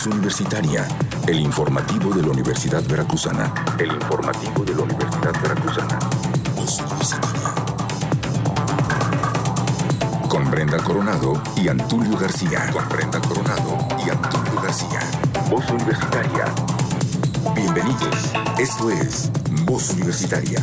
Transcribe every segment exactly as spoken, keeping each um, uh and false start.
Voz Universitaria, el informativo de la Universidad Veracruzana. El informativo de la Universidad Veracruzana. Voz Universitaria. Con Brenda Coronado y Antulio García. Con Brenda Coronado y Antulio García. Voz Universitaria. Bienvenidos. Esto es Voz Universitaria.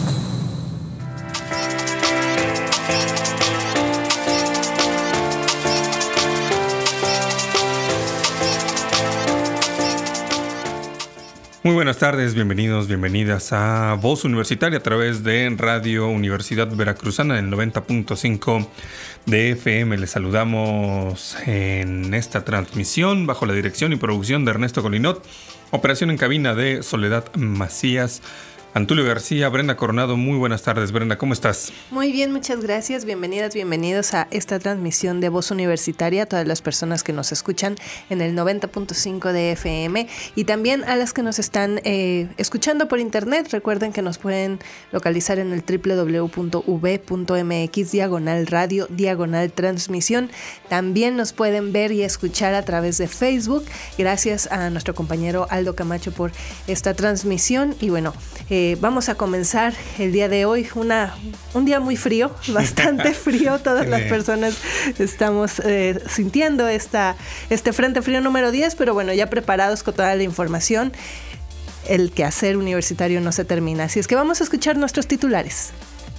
Muy buenas tardes, bienvenidos, bienvenidas a Voz Universitaria a través de Radio Universidad Veracruzana en el noventa punto cinco de F M. Les saludamos en esta transmisión bajo la dirección y producción de Ernesto Colinot, operación en cabina de Soledad Macías. Antulio García, Brenda Coronado, muy buenas tardes. Brenda, ¿cómo estás? Muy bien, muchas gracias. Bienvenidas, bienvenidos a esta transmisión de Voz Universitaria, a todas las personas que nos escuchan en el noventa punto cinco de F M y también a las que nos están eh, escuchando por internet. Recuerden que nos pueden localizar en el doble u doble u doble u punto u v punto m x diagonal radio diagonal transmisión. También nos pueden ver y escuchar a través de Facebook. Gracias a nuestro compañero Aldo Camacho por esta transmisión. Y bueno, eh, Eh, vamos a comenzar el día de hoy, una, un día muy frío, bastante frío. Todas las personas estamos eh, sintiendo esta, este frente frío número diez, pero bueno, ya preparados con toda la información. El quehacer universitario no se termina, así es que vamos a escuchar nuestros titulares.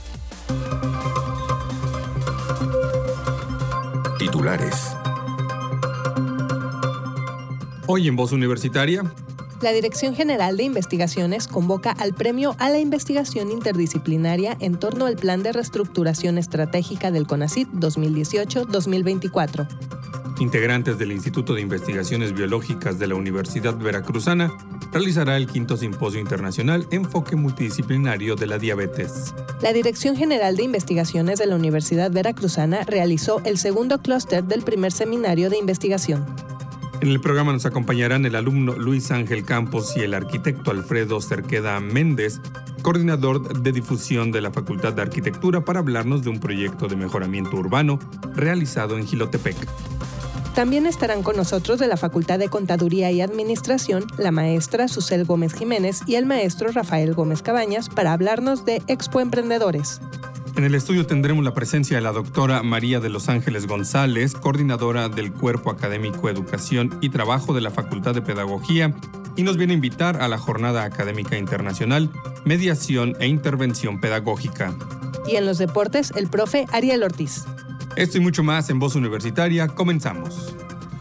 Titulares. Hoy en Voz Universitaria. La Dirección General de Investigaciones convoca al Premio a la Investigación Interdisciplinaria en torno al Plan de Reestructuración Estratégica del CONACYT dos mil dieciocho a dos mil veinticuatro. Integrantes del Instituto de Investigaciones Biológicas de la Universidad Veracruzana realizará el quinto Simposio Internacional Enfoque Multidisciplinario de la Diabetes. La Dirección General de Investigaciones de la Universidad Veracruzana realizó el segundo clúster del primer seminario de investigación. En el programa nos acompañarán el alumno Luis Ángel Campos y el arquitecto Alfredo Cerqueda Méndez, coordinador de difusión de la Facultad de Arquitectura, para hablarnos de un proyecto de mejoramiento urbano realizado en Jilotepec. También estarán con nosotros de la Facultad de Contaduría y Administración la maestra Susel Gómez Jiménez y el maestro Rafael Gómez Cabañas para hablarnos de Expo Emprendedores. En el estudio tendremos la presencia de la doctora María de los Ángeles González, coordinadora del Cuerpo Académico Educación y Trabajo de la Facultad de Pedagogía, y nos viene a invitar a la Jornada Académica Internacional, Mediación e Intervención Pedagógica. Y en los deportes, el profe Ariel Ortiz. Esto y mucho más en Voz Universitaria. Comenzamos.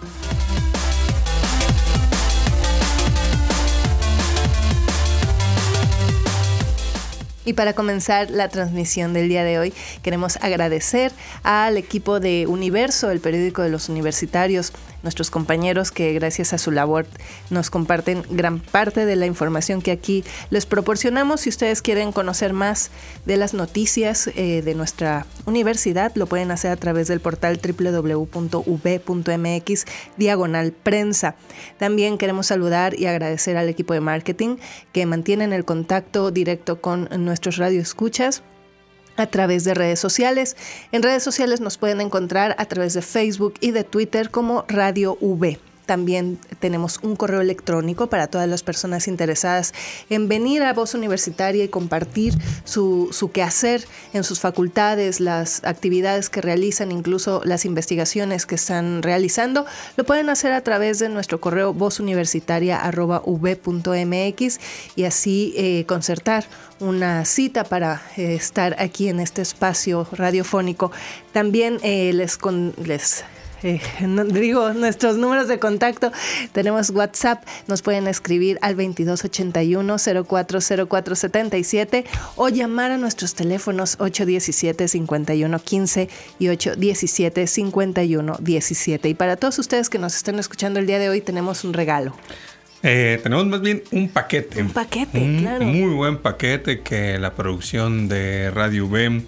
Y para comenzar la transmisión del día de hoy, queremos agradecer al equipo de Universo, el periódico de los universitarios, nuestros compañeros que gracias a su labor nos comparten gran parte de la información que aquí les proporcionamos. Si ustedes quieren conocer más de las noticias eh, de nuestra universidad, lo pueden hacer a través del portal doble u doble u doble u punto u v punto m x diagonal prensa. También queremos saludar y agradecer al equipo de marketing que mantienen el contacto directo con nuestros radioescuchas a través de redes sociales. En redes sociales nos pueden encontrar a través de Facebook y de Twitter como Radio V. También tenemos un correo electrónico para todas las personas interesadas en venir a Voz Universitaria y compartir su, su quehacer en sus facultades, las actividades que realizan, incluso las investigaciones que están realizando. Lo pueden hacer a través de nuestro correo vozuniversitaria arroba u v punto m x y así eh, concertar una cita para eh, estar aquí en este espacio radiofónico. También eh, les... Con, les Eh, no, digo, nuestros números de contacto. Tenemos WhatsApp, nos pueden escribir al veintidós ochenta y uno cero cuatro cero cuatro setenta y siete o llamar a nuestros teléfonos ocho diecisiete cincuenta y uno quince y ocho diecisiete cincuenta y uno diecisiete. Y para todos ustedes que nos están escuchando el día de hoy, tenemos un regalo. Eh, tenemos más bien un paquete. Un paquete, un claro. Muy buen paquete que la producción de Radio V,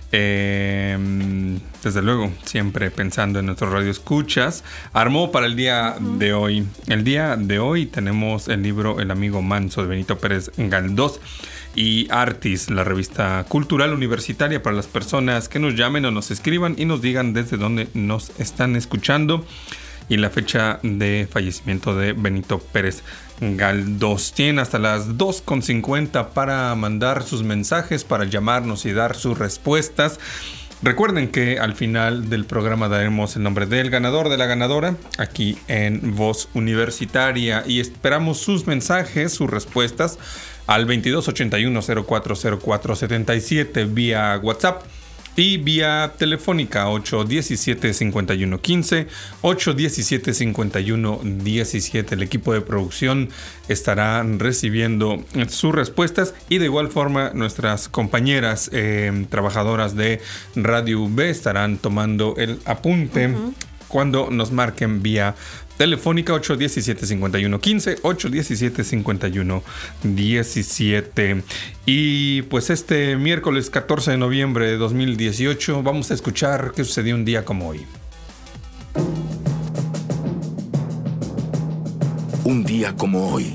eh, desde luego, siempre pensando en nuestros radioescuchas, armó para el día uh-huh. de hoy. El día de hoy tenemos el libro El amigo manso de Benito Pérez Galdós y Artis, la revista cultural universitaria, para las personas que nos llamen o nos escriban y nos digan desde dónde nos están escuchando. y la fecha de fallecimiento de Benito Pérez Galdós. Tienen hasta las dos con cincuenta para mandar sus mensajes, para llamarnos y dar sus respuestas. Recuerden que al final del programa daremos el nombre del ganador, de la ganadora, aquí en Voz Universitaria, y esperamos sus mensajes, sus respuestas al veintidós ochenta y uno cero cuatro cero cuatro setenta y siete vía WhatsApp y vía telefónica ocho diecisiete cincuenta y uno quince, ocho diecisiete cincuenta y uno diecisiete. El equipo de producción estará recibiendo sus respuestas y de igual forma nuestras compañeras eh, trabajadoras de Radio U B estarán tomando el apunte uh-huh. cuando nos marquen vía telefónica ocho diecisiete cincuenta y uno quince, ocho diecisiete cincuenta y uno diecisiete. Y pues este miércoles catorce de noviembre de dos mil dieciocho vamos a escuchar qué sucedió un día como hoy. Un día como hoy.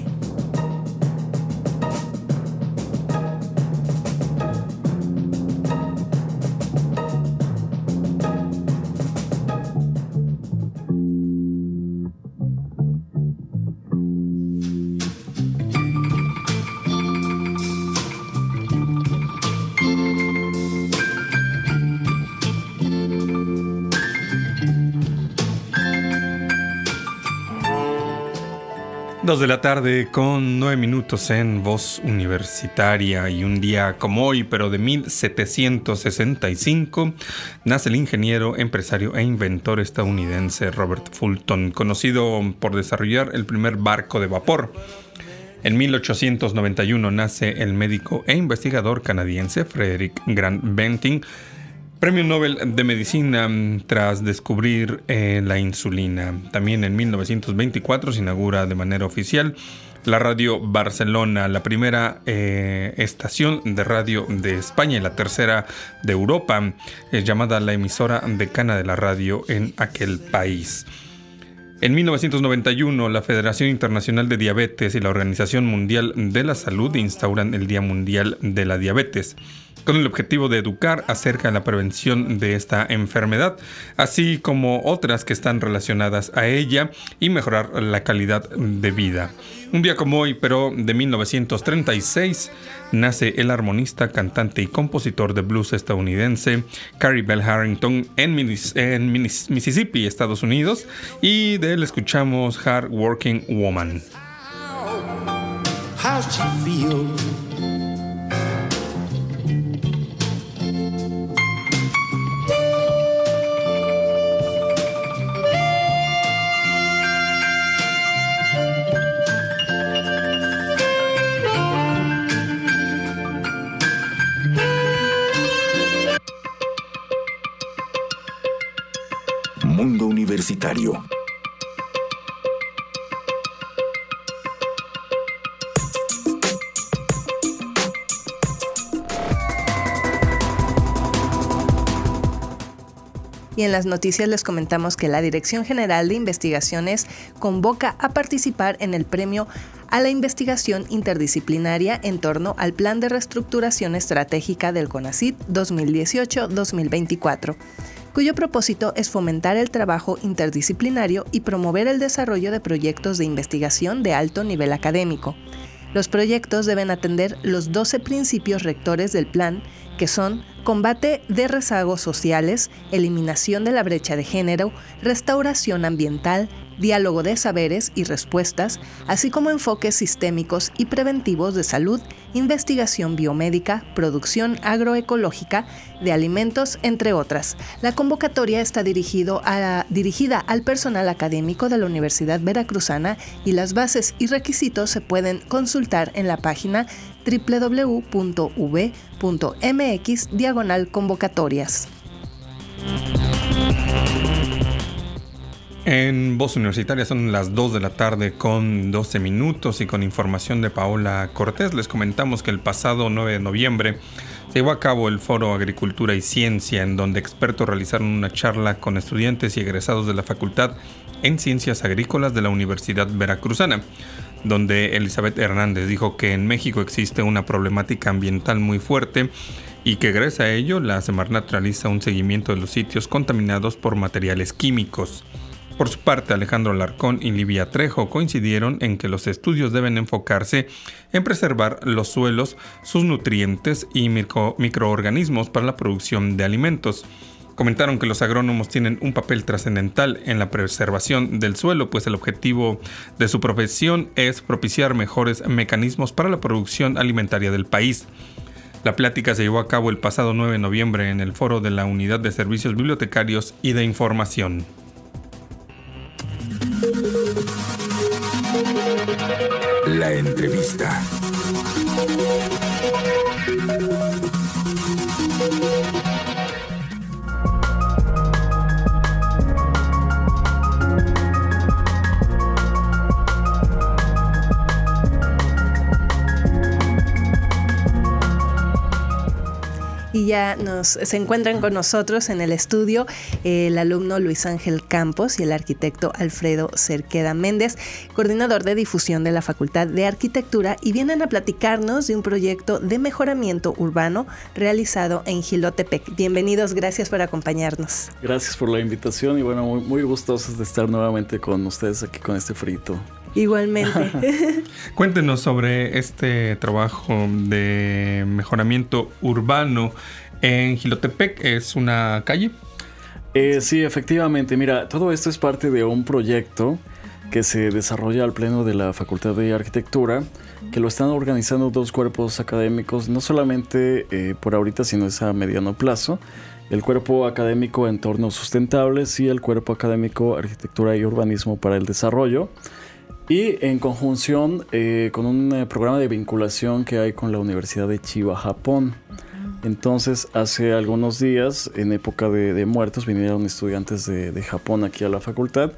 Dos de la tarde con nueve minutos en Voz Universitaria, y un día como hoy, pero de mil setecientos sesenta y cinco, nace el ingeniero, empresario e inventor estadounidense Robert Fulton, conocido por desarrollar el primer barco de vapor. En mil ochocientos noventa y uno nace el médico e investigador canadiense Frederick Grant Benting, Premio Nobel de Medicina tras descubrir eh, la insulina. También en mil novecientos veinticuatro se inaugura de manera oficial la Radio Barcelona, la primera eh, estación de radio de España y la tercera de Europa, es llamada la emisora decana de la radio en aquel país. En mil novecientos noventa y uno, la Federación Internacional de Diabetes y la Organización Mundial de la Salud instauran el Día Mundial de la Diabetes, con el objetivo de educar acerca de la prevención de esta enfermedad, así como otras que están relacionadas a ella, y mejorar la calidad de vida. Un día como hoy, pero de mil novecientos treinta y seis, nace el armonista, cantante y compositor de blues estadounidense Carrie Bell Harrington en, Minis- en Minis- Mississippi, Estados Unidos, y de él escuchamos Hard Working Woman. How she feel? Mundo Universitario. Y en las noticias les comentamos que la Dirección General de Investigaciones convoca a participar en el premio a la investigación interdisciplinaria en torno al Plan de Reestructuración Estratégica del CONACYT dos mil dieciocho a dos mil veinticuatro, cuyo propósito es fomentar el trabajo interdisciplinario y promover el desarrollo de proyectos de investigación de alto nivel académico. Los proyectos deben atender los doce principios rectores del plan, que son combate de rezagos sociales, eliminación de la brecha de género, restauración ambiental, diálogo de saberes y respuestas, así como enfoques sistémicos y preventivos de salud, investigación biomédica, producción agroecológica de alimentos, entre otras. La convocatoria está dirigido a, dirigida al personal académico de la Universidad Veracruzana, y las bases y requisitos se pueden consultar en la página doble u doble u doble u punto u b punto m x diagonal convocatorias. En Voz Universitaria son las dos de la tarde con doce minutos, y con información de Paola Cortés les comentamos que el pasado nueve de noviembre se llevó a cabo el Foro Agricultura y Ciencia, en donde expertos realizaron una charla con estudiantes y egresados de la Facultad en Ciencias Agrícolas de la Universidad Veracruzana, donde Elizabeth Hernández dijo que en México existe una problemática ambiental muy fuerte y que gracias a ello la Semarnat realiza un seguimiento de los sitios contaminados por materiales químicos. Por su parte, Alejandro Alarcón y Livia Trejo coincidieron en que los estudios deben enfocarse en preservar los suelos, sus nutrientes y micro- microorganismos para la producción de alimentos. Comentaron que los agrónomos tienen un papel trascendental en la preservación del suelo, pues el objetivo de su profesión es propiciar mejores mecanismos para la producción alimentaria del país. La plática se llevó a cabo el pasado nueve de noviembre en el foro de la Unidad de Servicios Bibliotecarios y de Información. La entrevista. Y ya nos, se encuentran con nosotros en el estudio el alumno Luis Ángel Campos y el arquitecto Alfredo Cerqueda Méndez, coordinador de difusión de la Facultad de Arquitectura, y vienen a platicarnos de un proyecto de mejoramiento urbano realizado en Jilotepec. Bienvenidos, gracias por acompañarnos. Gracias por la invitación y bueno, muy, muy gustosos de estar nuevamente con ustedes aquí con este frito. Igualmente. Cuéntenos sobre este trabajo de mejoramiento urbano en Jilotepec. ¿Es una calle? Eh, sí, efectivamente. Mira, todo esto es parte de un proyecto que se desarrolla al pleno de la Facultad de Arquitectura, que lo están organizando dos cuerpos académicos, no solamente eh, por ahorita, sino es a mediano plazo. El cuerpo académico Entornos Sustentables y el cuerpo académico Arquitectura y Urbanismo para el Desarrollo. Y en conjunción eh, con un eh, programa de vinculación que hay con la Universidad de Chiba, Japón. Entonces, hace algunos días, en época de, de muertos, vinieron estudiantes de, de Japón aquí a la facultad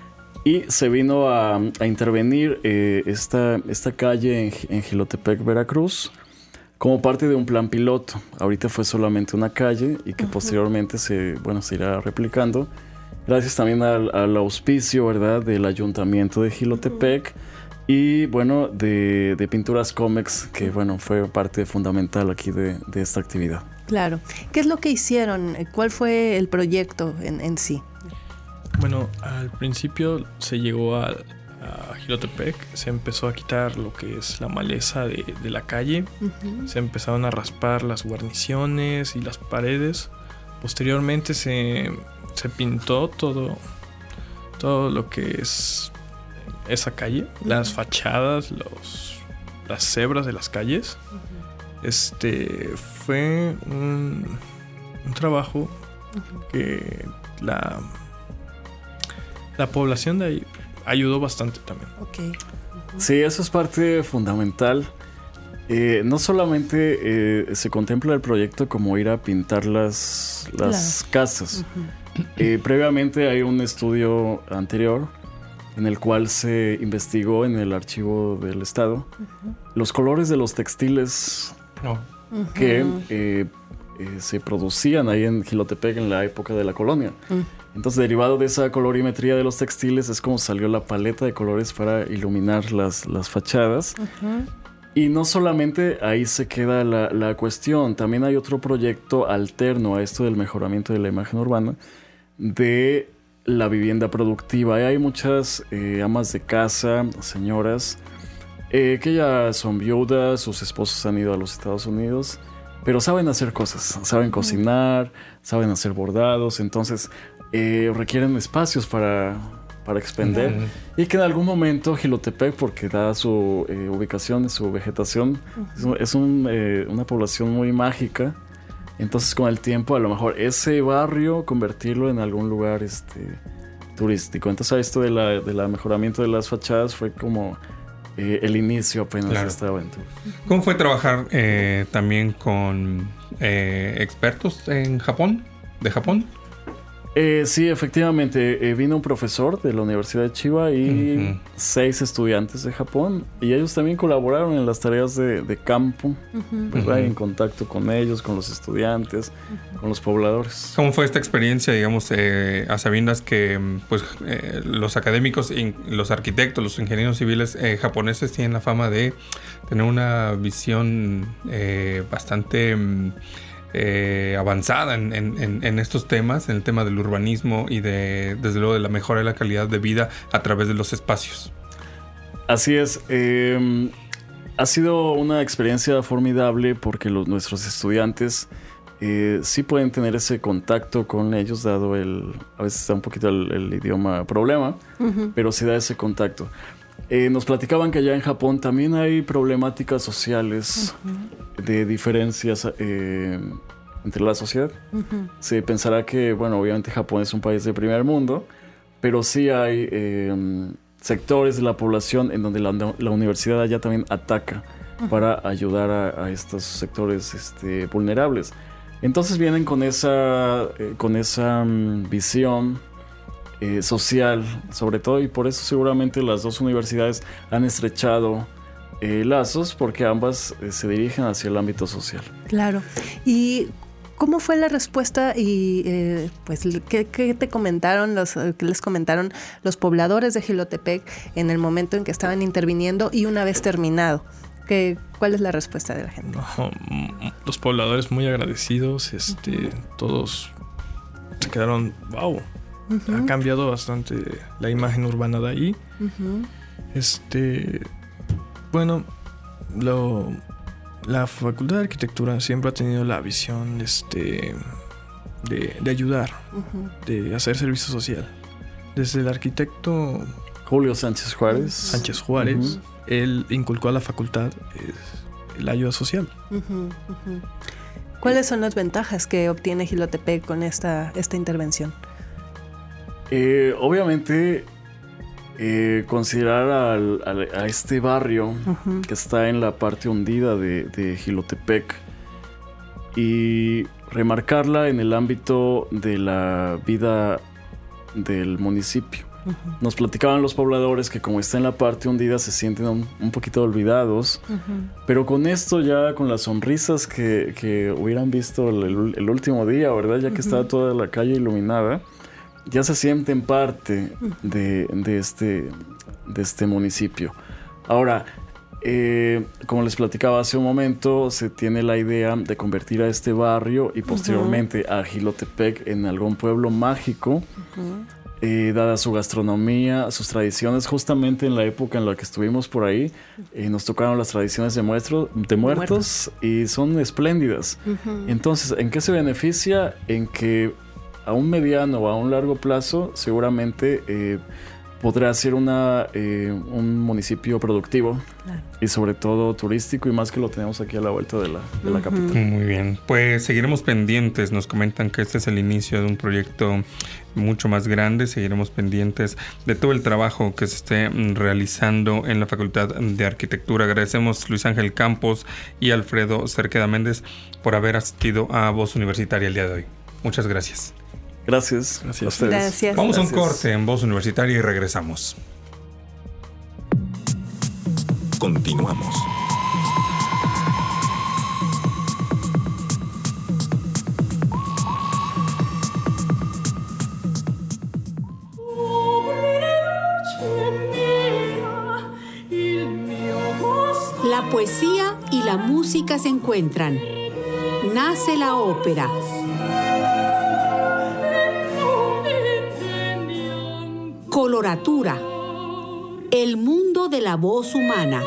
y se vino a, a intervenir eh, esta, esta calle en, en Jilotepec, Veracruz, como parte de un plan piloto. Ahorita fue solamente una calle y que uh-huh. posteriormente se, bueno, se irá replicando. Gracias también al, al auspicio, ¿verdad?, del Ayuntamiento de Jilotepec y, bueno, de, de Pinturas Comex, que, bueno, fue parte fundamental aquí de, de esta actividad. Claro. ¿Qué es lo que hicieron? ¿Cuál fue el proyecto en, en sí? Bueno, al principio se llegó a, a Jilotepec, se empezó a quitar lo que es la maleza de, de la calle, uh-huh. se empezaron a raspar las guarniciones y las paredes. Posteriormente se... se pintó todo todo lo que es esa calle, uh-huh. las fachadas, los las cebras de las calles. Uh-huh. Este fue un, un trabajo uh-huh. que la la población de ahí ayudó bastante también. Okay. Uh-huh. Sí, eso es parte fundamental. Eh, no solamente eh, se contempla el proyecto como ir a pintar las, las claro. casas. Uh-huh. Eh, previamente hay un estudio anterior en el cual se investigó en el archivo del Estado uh-huh. los colores de los textiles oh. uh-huh. que eh, eh, se producían ahí en Jilotepec en la época de la colonia. Uh-huh. Entonces, derivado de esa colorimetría de los textiles es como salió la paleta de colores para iluminar las, las fachadas. Uh-huh. Y no solamente ahí se queda la, la cuestión, también hay otro proyecto alterno a esto del mejoramiento de la imagen urbana de la vivienda productiva. Y hay muchas eh, amas de casa, señoras, eh, que ya son viudas, sus esposos han ido a los Estados Unidos, pero saben hacer cosas, saben cocinar, saben hacer bordados, entonces eh, requieren espacios para... para expender uh-huh. y que en algún momento Jilotepec, porque dada su eh, ubicación, su vegetación, uh-huh. es, un, eh, una población muy mágica. Entonces con el tiempo a lo mejor ese barrio convertirlo en algún lugar este, turístico. Entonces esto de la, de la mejoramiento de las fachadas fue como eh, el inicio apenas claro. de esta aventura. ¿Cómo fue trabajar eh, también con eh, expertos en Japón, de Japón? Eh, sí, efectivamente, eh, vino un profesor de la Universidad de Chiba y uh-huh. seis estudiantes de Japón, y ellos también colaboraron en las tareas de, de campo, uh-huh. ¿verdad? Uh-huh. En contacto con ellos, con los estudiantes, uh-huh. con los pobladores. ¿Cómo fue esta experiencia, digamos, eh, a sabiendas que pues, eh, los académicos, los arquitectos, los ingenieros civiles eh, japoneses tienen la fama de tener una visión eh, bastante... eh, avanzada en, en, en estos temas, en el tema del urbanismo y de, desde luego, de la mejora de la calidad de vida a través de los espacios. Así es. Eh, ha sido una experiencia formidable porque los, nuestros estudiantes eh, sí pueden tener ese contacto con ellos, dado el, a veces está un poquito el, el idioma problema, uh-huh. pero sí da ese contacto. Eh, nos platicaban que allá en Japón también hay problemáticas sociales, uh-huh. de diferencias eh, entre la sociedad. Uh-huh. Se pensará que, bueno, obviamente Japón es un país de primer mundo, pero sí hay eh, sectores de la población en donde la, la universidad allá también ataca uh-huh. para ayudar a, a estos sectores este, vulnerables. Entonces vienen con esa, eh, con esa um, visión eh, social, sobre todo, y por eso seguramente las dos universidades han estrechado eh, lazos, porque ambas eh, se dirigen hacia el ámbito social. Claro. Y ¿cómo fue la respuesta y eh, pues ¿qué, qué te comentaron los, qué les comentaron los pobladores de Jilotepec en el momento en que estaban interviniendo y una vez terminado? ¿Qué, ¿Cuál es la respuesta de la gente? No, los pobladores muy agradecidos, este, uh-huh. todos se quedaron, wow, uh-huh. ha cambiado bastante la imagen urbana de ahí. Uh-huh. Este, bueno, lo La Facultad de Arquitectura siempre ha tenido la visión este, de, de ayudar, uh-huh. de hacer servicio social. Desde el arquitecto Julio Sánchez Juárez, Sánchez Juárez uh-huh. él inculcó a la facultad eh, la ayuda social. Uh-huh, uh-huh. ¿Cuáles son las ventajas que obtiene Jilotepec con esta, esta intervención? Eh, obviamente... Eh, considerar al, al, a este barrio uh-huh. que está en la parte hundida de, de Jilotepec y remarcarla en el ámbito de la vida del municipio. Uh-huh. Nos platicaban los pobladores que como está en la parte hundida se sienten un, un poquito olvidados, uh-huh. pero con esto ya, con las sonrisas que, que hubieran visto el, el último día, ¿verdad? Ya que uh-huh. estaba toda la calle iluminada, ya se sienten parte de, de, este, de este municipio. Ahora, eh, como les platicaba hace un momento, se tiene la idea de convertir a este barrio y posteriormente uh-huh. a Jilotepec en algún pueblo mágico, uh-huh. eh, dada su gastronomía, sus tradiciones. Justamente en la época en la que estuvimos por ahí, eh, nos tocaron las tradiciones de, muestro, de muertos, muertos y son espléndidas. Uh-huh. Entonces, ¿en qué se beneficia? En que a un mediano o a un largo plazo seguramente eh, podrá ser una, eh, un municipio productivo, claro. y sobre todo turístico, y más que lo tenemos aquí a la vuelta de la, de la uh-huh. capital. Muy bien, pues seguiremos pendientes. Nos comentan que este es el inicio de un proyecto mucho más grande. Seguiremos pendientes de todo el trabajo que se esté realizando en la Facultad de Arquitectura. Agradecemos Luis Ángel Campos y Alfredo Cerqueda Méndez por haber asistido a Voz Universitaria el día de hoy. Muchas gracias. Gracias. Gracias. A ustedes. Gracias. Vamos Gracias. a un corte en Voz Universitaria y regresamos. Continuamos. La poesía y la música se encuentran. Nace la ópera. Coloratura. El mundo de la voz humana.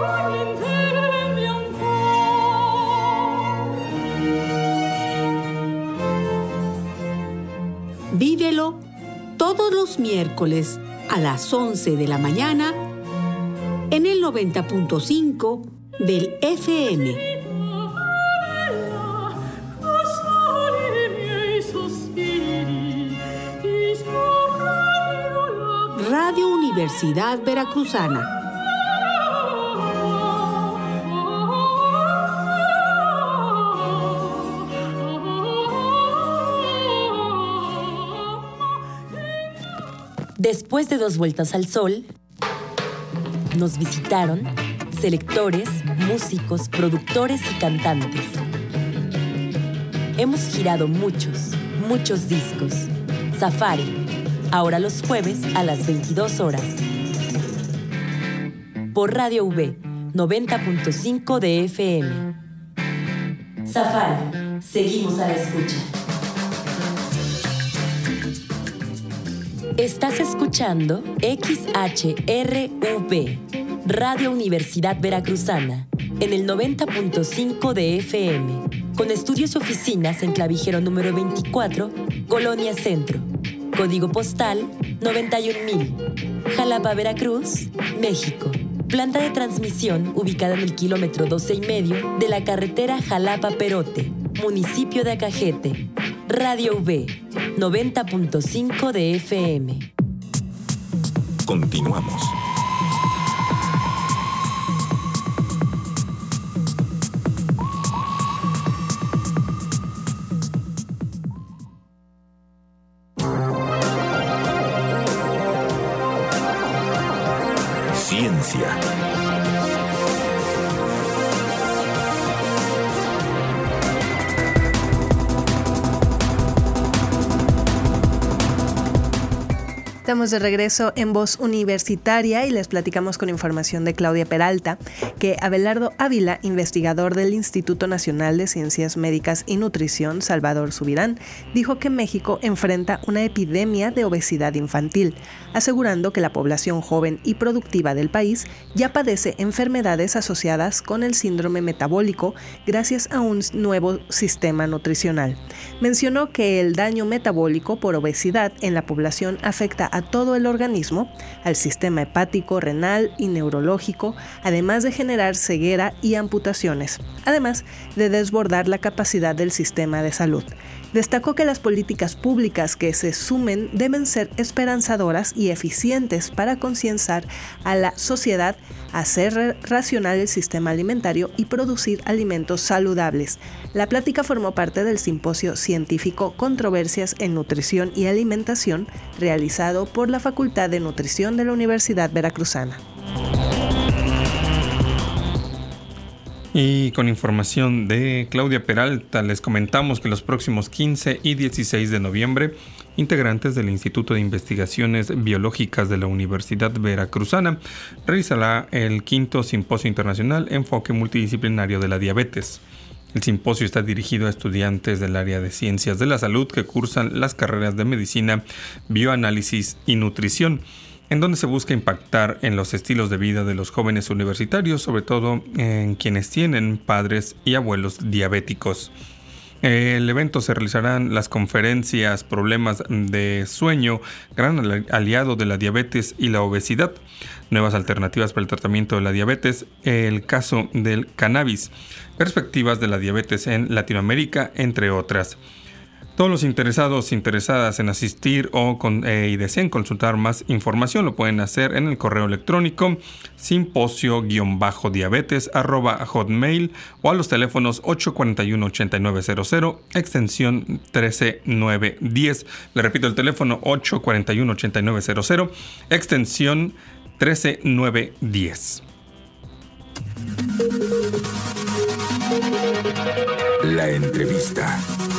Vívelo todos los miércoles a las once de la mañana en el noventa punto cinco del F M. Radio Universidad Veracruzana. Después de dos vueltas al sol, nos visitaron selectores, músicos, productores y cantantes. Hemos girado muchos, muchos discos. Safari. Ahora los jueves a las veintidós horas. Por Radio V, noventa punto cinco de F M. Safari, Seguimos a la escucha. Estás escuchando X H R V, Radio Universidad Veracruzana, en el noventa punto cinco de F M, con estudios y oficinas en Clavijero número veinticuatro, Colonia Centro. Código postal noventa y un mil. Jalapa, Veracruz, México. Planta de transmisión ubicada en el kilómetro doce y medio de la carretera Jalapa-Perote, municipio de Acajete. Radio V, noventa punto cinco de F M. Continuamos. Ciencia. Estamos de regreso en Voz Universitaria y les platicamos con información de Claudia Peralta que Abelardo Ávila, investigador del Instituto Nacional de Ciencias Médicas y Nutrición Salvador Subirán, dijo que México enfrenta una epidemia de obesidad infantil, asegurando que la población joven y productiva del país ya padece enfermedades asociadas con el síndrome metabólico gracias a un nuevo sistema nutricional. Mencionó que el daño metabólico por obesidad en la población afecta a todo el organismo, al sistema hepático, renal y neurológico, además de generar ceguera y amputaciones, además de desbordar la capacidad del sistema de salud. Destacó que las políticas públicas que se sumen deben ser esperanzadoras y eficientes para concienciar a la sociedad, hacer racional el sistema alimentario y producir alimentos saludables. La plática formó parte del simposio científico Controversias en Nutrición y Alimentación, realizado por la Facultad de Nutrición de la Universidad Veracruzana. Y con información de Claudia Peralta, les comentamos que los próximos quince y dieciséis de noviembre, integrantes del Instituto de Investigaciones Biológicas de la Universidad Veracruzana realizará el quinto Simposio Internacional Enfoque Multidisciplinario de la Diabetes. El simposio está dirigido a estudiantes del área de Ciencias de la Salud que cursan las carreras de Medicina, Bioanálisis y Nutrición, en donde se busca impactar en los estilos de vida de los jóvenes universitarios, sobre todo en quienes tienen padres y abuelos diabéticos. El evento se realizarán las conferencias Problemas de sueño, gran aliado de la diabetes y la obesidad, nuevas alternativas para el tratamiento de la diabetes, el caso del cannabis, perspectivas de la diabetes en Latinoamérica, entre otras. Todos los interesados, interesadas en asistir o con, eh, y deseen consultar más información lo pueden hacer en el correo electrónico simposio-diabetes arroba hotmail o a los teléfonos ocho cuatro uno, ocho nueve cero cero, extensión trece nueve diez. Le repito el teléfono ocho cuatro uno, ocho nueve cero cero, extensión trece nueve diez. La entrevista.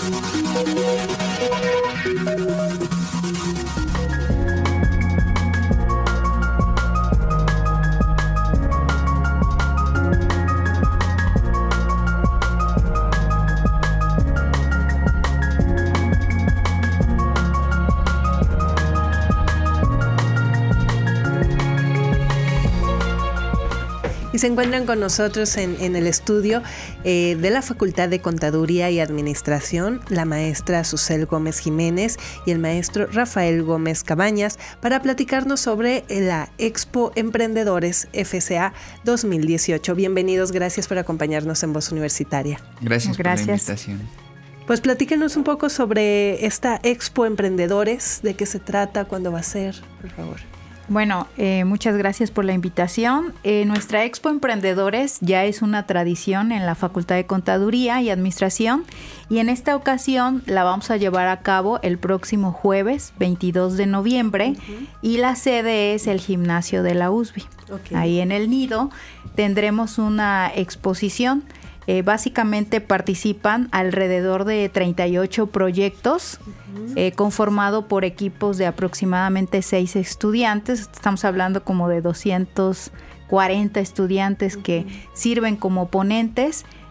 Y se encuentran con nosotros en, en el estudio eh, de la Facultad de Contaduría y Administración, la maestra Susel Gómez Jiménez y el maestro Rafael Gómez Cabañas, para platicarnos sobre la Expo Emprendedores F C A dos mil dieciocho. Bienvenidos, gracias por acompañarnos en Voz Universitaria. Gracias, gracias. por la invitación. Pues platíquenos un poco sobre esta Expo Emprendedores, de qué se trata, cuándo va a ser, por favor. Bueno, eh, muchas gracias por la invitación. Eh, nuestra Expo Emprendedores ya es una tradición en la Facultad de Contaduría y Administración y en esta ocasión la vamos a llevar a cabo el próximo jueves veintidós de noviembre uh-huh. y la sede es el gimnasio de la U S B I. Okay. Ahí en el Nido tendremos una exposición. Eh, básicamente participan alrededor de treinta y ocho proyectos uh-huh. eh, conformado por equipos de aproximadamente seis estudiantes. Estamos hablando como de doscientos cuarenta estudiantes uh-huh. que sirven como ponentes.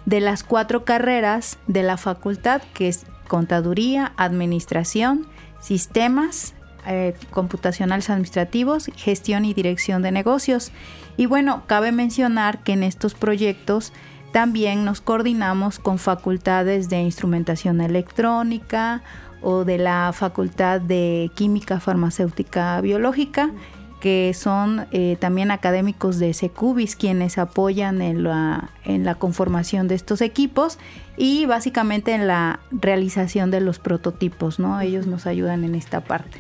de las cuatro carreras de la facultad, que es Contaduría, Administración, Sistemas eh, Computacionales Administrativos, Gestión y Dirección de Negocios. Y bueno, cabe mencionar que en estos proyectos también nos coordinamos con facultades de Instrumentación Electrónica o de la Facultad de Química Farmacéutica Biológica, que son eh, también académicos de Secubis quienes apoyan en la, en la conformación de estos equipos y básicamente en la realización de los prototipos, ¿no? Ellos nos ayudan en esta parte.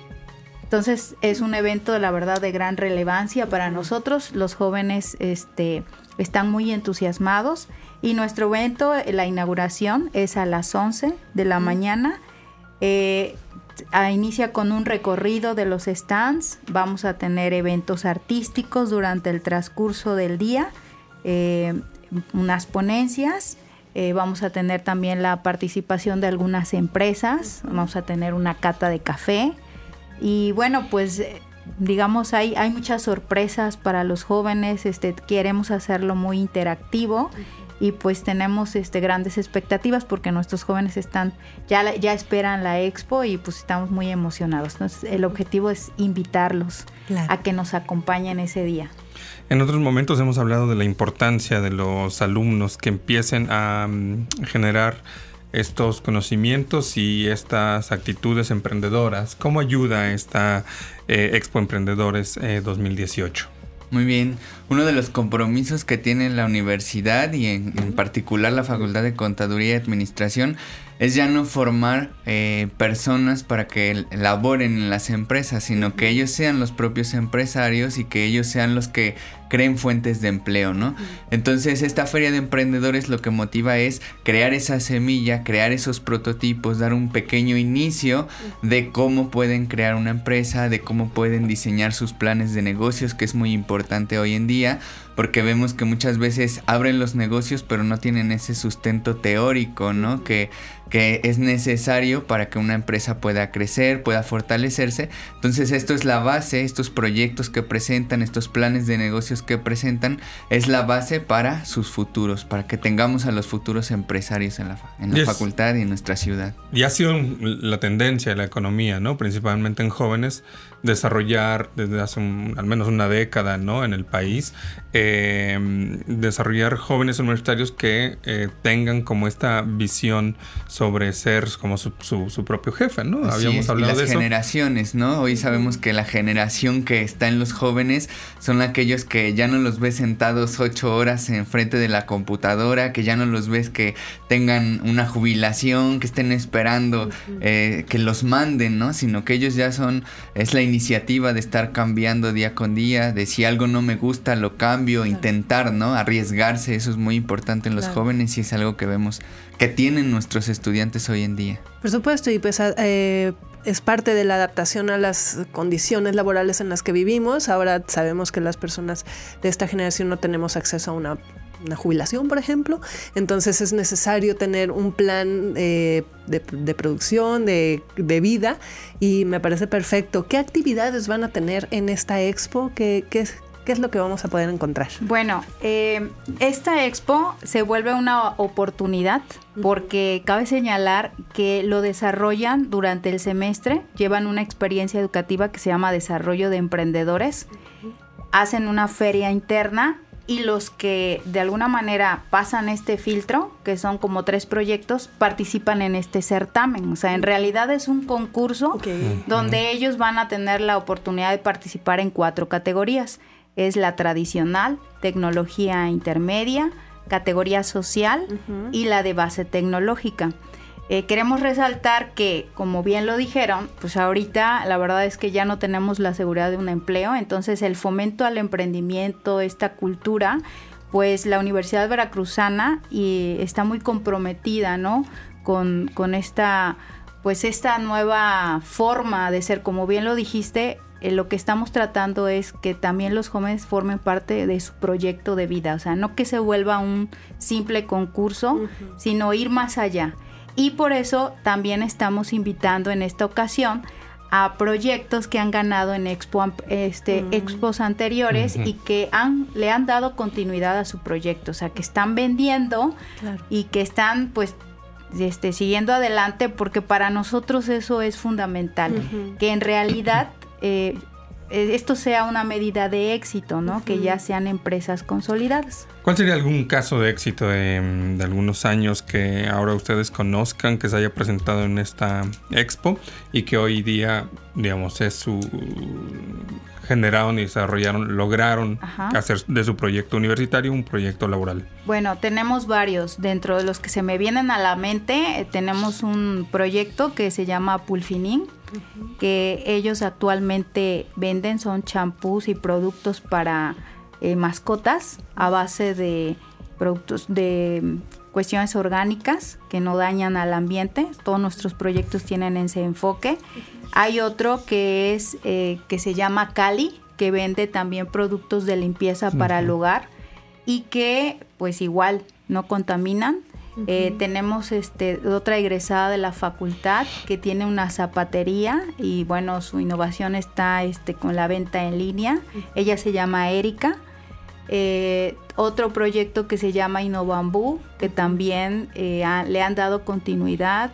Entonces es un evento, la verdad, de gran relevancia para nosotros. Los jóvenes este, están muy entusiasmados y nuestro evento, la inauguración, es a las once de la mañana. Eh, A, inicia con un recorrido de los stands. Vamos a tener eventos artísticos durante el transcurso del día, eh, unas ponencias, eh, vamos a tener también la participación de algunas empresas, vamos a tener una cata de café y bueno, pues eh, digamos hay, hay muchas sorpresas para los jóvenes. Este, queremos hacerlo muy interactivo. Y pues tenemos este, grandes expectativas porque nuestros jóvenes están ya, ya esperan la expo y pues estamos muy emocionados. Entonces, el objetivo es invitarlos claro. a que nos acompañen ese día. En otros momentos hemos hablado de la importancia de los alumnos que empiecen a um, generar estos conocimientos y estas actitudes emprendedoras. ¿Cómo ayuda esta eh, Expo Emprendedores eh, dos mil dieciocho? Muy bien, uno de los compromisos que tiene la universidad y en, en particular la Facultad de Contaduría y Administración es ya no formar eh, personas para que laboren en las empresas, sino que ellos sean los propios empresarios y que ellos sean los que creen fuentes de empleo, ¿no? Entonces esta feria de emprendedores lo que motiva es crear esa semilla, crear esos prototipos, dar un pequeño inicio de cómo pueden crear una empresa, de cómo pueden diseñar sus planes de negocios, que es muy importante hoy en día, porque vemos que muchas veces abren los negocios pero no tienen ese sustento teórico, ¿no? Que, que es necesario para que una empresa pueda crecer, pueda fortalecerse. Entonces esto es la base, estos proyectos que presentan, estos planes de negocios que presentan, es la base para sus futuros, para que tengamos a los futuros empresarios en la, en la yes. facultad y en nuestra ciudad. Y ha sido la tendencia de la economía, ¿no? Principalmente en jóvenes, desarrollar desde hace un, al menos una década, ¿no? En el país, eh, desarrollar jóvenes universitarios que eh, tengan como esta visión sobre ser como su, su, su propio jefe, ¿no? Así Habíamos es. hablado y las de eso. generaciones, ¿no? Hoy sabemos que la generación que está en los jóvenes son aquellos que ya no los ves sentados ocho horas enfrente de la computadora, que ya no los ves que tengan una jubilación, que estén esperando eh, que los manden, ¿no? Sino que ellos ya son, es la iniciativa de estar cambiando día con día, de si algo no me gusta lo cambio, claro. intentar, ¿no? Arriesgarse, eso es muy importante en los claro. jóvenes y es algo que vemos que tienen nuestros estudiantes hoy en día. Por supuesto, y pues eh, es parte de la adaptación a las condiciones laborales en las que vivimos. Ahora sabemos que las personas de esta generación no tenemos acceso a una, una jubilación, por ejemplo. Entonces es necesario tener un plan eh, de, de producción, de, de vida, y me parece perfecto. ¿Qué actividades van a tener en esta expo? ¿Qué, qué es? ¿Qué es lo que vamos a poder encontrar? Bueno, eh, esta expo se vuelve una oportunidad porque cabe señalar que lo desarrollan durante el semestre, llevan una experiencia educativa que se llama Desarrollo de Emprendedores, hacen una feria interna y los que de alguna manera pasan este filtro, que son como tres proyectos, participan en este certamen. O sea, en realidad es un concurso okay. donde ellos van a tener la oportunidad de participar en cuatro categorías. Es la tradicional, tecnología intermedia, categoría social uh-huh. y la de base tecnológica. Eh, queremos resaltar que, como bien lo dijeron, pues ahorita la verdad es que ya no tenemos la seguridad de un empleo, entonces el fomento al emprendimiento, esta cultura, pues la Universidad Veracruzana y está muy comprometida, ¿no? Con, con esta, pues esta nueva forma de ser, como bien lo dijiste. Eh, lo que estamos tratando es que también los jóvenes formen parte de su proyecto de vida, o sea, no que se vuelva un simple concurso, uh-huh. sino ir más allá. Y por eso también estamos invitando en esta ocasión a proyectos que han ganado en expo, este, mm. expos anteriores uh-huh. y que han, le han dado continuidad a su proyecto, o sea, que están vendiendo claro. y que están pues este, siguiendo adelante, porque para nosotros eso es fundamental, uh-huh. que en realidad eh, esto sea una medida de éxito, ¿no? Uh-huh. Que ya sean empresas consolidadas. ¿Cuál sería algún caso de éxito de, de algunos años que ahora ustedes conozcan, que se haya presentado en esta expo y que hoy día, digamos, es su generaron y desarrollaron, lograron Ajá. hacer de su proyecto universitario un proyecto laboral? Bueno, tenemos varios. Dentro de los que se me vienen a la mente, eh, tenemos un proyecto que se llama Pulfinin, uh-huh. que ellos actualmente venden, son champús y productos para eh, mascotas a base de productos de cuestiones orgánicas que no dañan al ambiente. Todos nuestros proyectos tienen ese enfoque. Hay otro que es eh, que se llama Cali, que vende también productos de limpieza uh-huh. para el hogar y que pues igual no contaminan. Uh-huh. Eh, tenemos este otra egresada de la facultad que tiene una zapatería y bueno, su innovación está este con la venta en línea. Uh-huh. Ella se llama Erika. Eh, otro proyecto que se llama Innovambú, que también eh, ha, le han dado continuidad.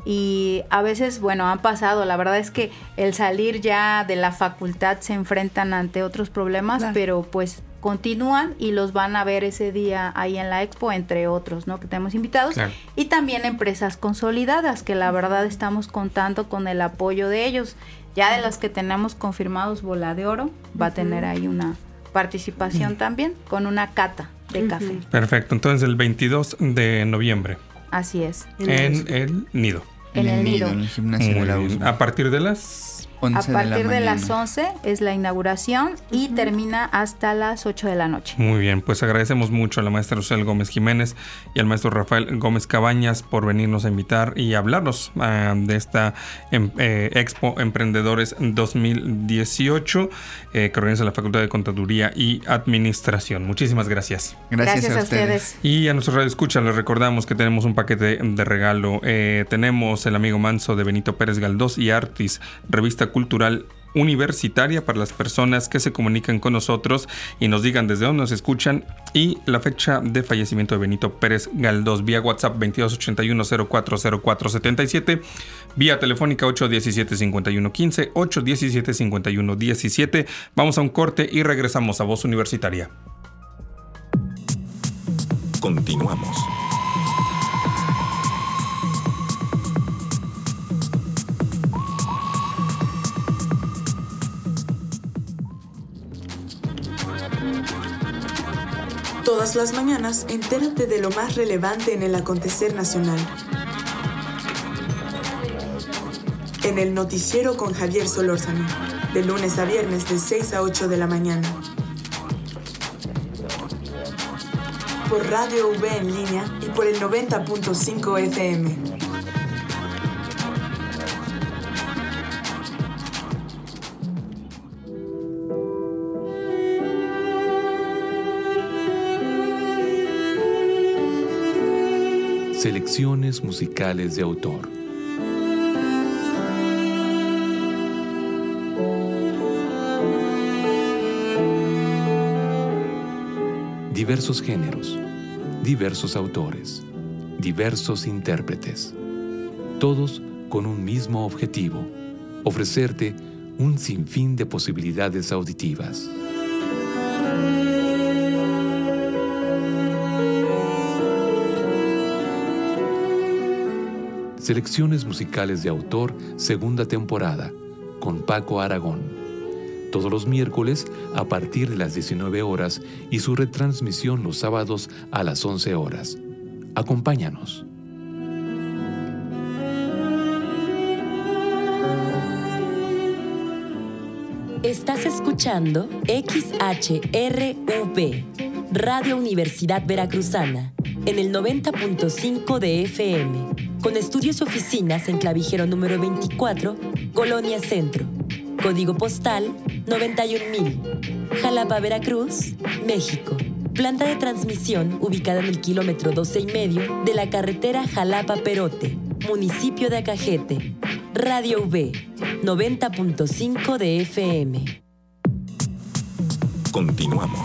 Y a veces, bueno, han pasado, la verdad es que el salir ya de la facultad se enfrentan ante otros problemas, claro. pero pues continúan y los van a ver ese día ahí en la expo, entre otros, ¿no? Que tenemos invitados. Claro. Y también empresas consolidadas, que la verdad estamos contando con el apoyo de ellos. Ya de las que tenemos confirmados, Bola de Oro va uh-huh. a tener ahí una participación uh-huh. también con una cata de uh-huh. café. Perfecto, entonces el veintidós de noviembre. Así es. En el, el nido. En el, el nido. En el gimnasio de la U S M. A partir de las once A partir de, la de las once es la inauguración y uh-huh. termina hasta las ocho de la noche. Muy bien, pues agradecemos mucho a la maestra Rosel Gómez Jiménez y al maestro Rafael Gómez Cabañas por venirnos a invitar y hablarnos uh, de esta eh, Expo Emprendedores dos mil dieciocho eh, que organiza la Facultad de Contaduría y Administración. Muchísimas gracias. Gracias, gracias a, a ustedes. ustedes. Y a nuestros radioescuchas les recordamos que tenemos un paquete de regalo. Eh, tenemos el amigo Manso de Benito Pérez Galdós y Artis, revista cultural universitaria para las personas que se comunican con nosotros y nos digan desde dónde nos escuchan y la fecha de fallecimiento de Benito Pérez Galdós vía WhatsApp veintidós ochenta y uno cero cuatro cero cuatro setenta y siete, vía telefónica ocho diecisiete cincuenta y uno quince, ocho diecisiete cincuenta y uno diecisiete. Vamos a un corte y regresamos a Voz Universitaria. Continuamos. Todas las mañanas, entérate de lo más relevante en el acontecer nacional. En el Noticiero con Javier Solórzano, de lunes a viernes de seis a ocho de la mañana. Por Radio U B en línea y por el noventa punto cinco F M. Selecciones musicales de autor. Diversos géneros, diversos autores, diversos intérpretes, todos con un mismo objetivo: ofrecerte un sinfín de posibilidades auditivas. Selecciones musicales de autor, segunda temporada, con Paco Aragón. Todos los miércoles a partir de las diecinueve horas y su retransmisión los sábados a las once horas. Acompáñanos. Estás escuchando X H R U V, Radio Universidad Veracruzana, en el noventa punto cinco de F M, con estudios y oficinas en Clavijero número veinticuatro, Colonia Centro. Código postal noventa y un mil. Jalapa, Veracruz, México. Planta de transmisión ubicada en el kilómetro doce y medio de la carretera Jalapa-Perote, municipio de Acajete. Radio V, noventa punto cinco de F M. Continuamos.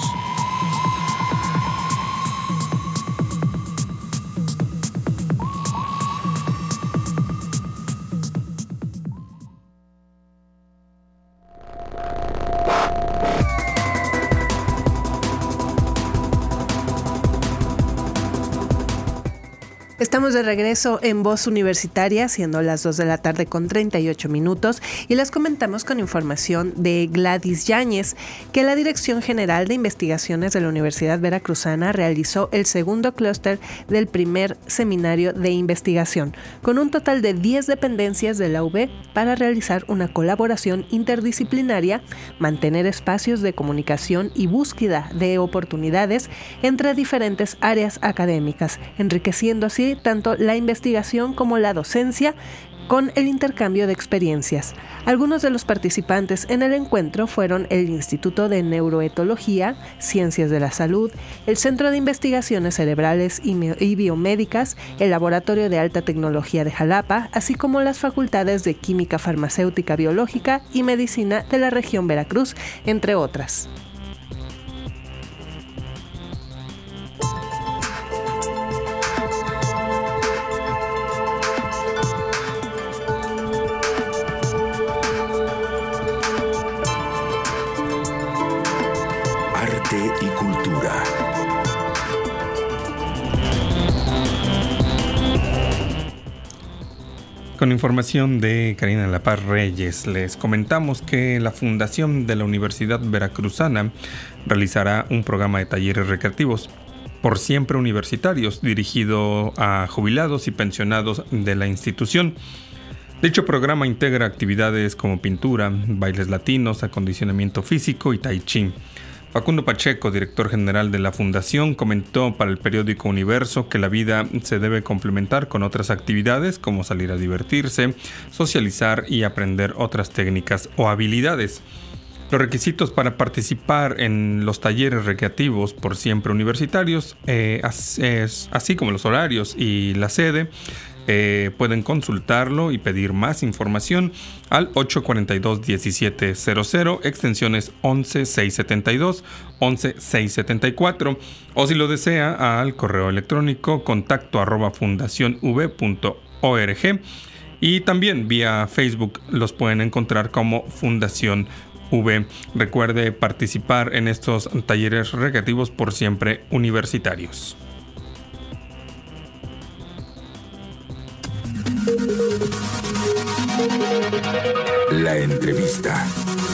Estamos de regreso en Voz Universitaria, siendo las dos de la tarde con treinta y ocho minutos, y les comentamos con información de Gladys Yáñez que la Dirección General de Investigaciones de la Universidad Veracruzana realizó el segundo clúster del primer seminario de investigación, con un total de diez dependencias de la U B para realizar una colaboración interdisciplinaria, mantener espacios de comunicación y búsqueda de oportunidades entre diferentes áreas académicas, enriqueciendo así tanto la investigación como la docencia con el intercambio de experiencias. Algunos de los participantes en el encuentro fueron el Instituto de Neuroetología, Ciencias de la Salud, el Centro de Investigaciones Cerebrales y Biomédicas, el Laboratorio de Alta Tecnología de Jalapa, así como las facultades de Química Farmacéutica Biológica y Medicina de la región Veracruz, entre otras. Y cultura. Con información de Karina La Paz Reyes, les comentamos que la Fundación de la Universidad Veracruzana realizará un programa de talleres recreativos por siempre universitarios dirigido a jubilados y pensionados de la institución. Dicho programa integra actividades como pintura, bailes latinos, acondicionamiento físico y tai chi. Facundo Pacheco, director general de la Fundación, comentó para el periódico Universo que la vida se debe complementar con otras actividades como salir a divertirse, socializar y aprender otras técnicas o habilidades. Los requisitos para participar en los talleres recreativos por siempre universitarios, eh, así como los horarios y la sede, Eh, pueden consultarlo y pedir más información al ocho cuatro dos, diecisiete cero cero, extensiones once seiscientos setenta y dos, once seiscientos setenta y cuatro, o si lo desea al correo electrónico contacto arroba fundacionv punto org, y también vía Facebook los pueden encontrar como Fundación V. Recuerde participar en estos talleres recreativos por siempre universitarios. La entrevista.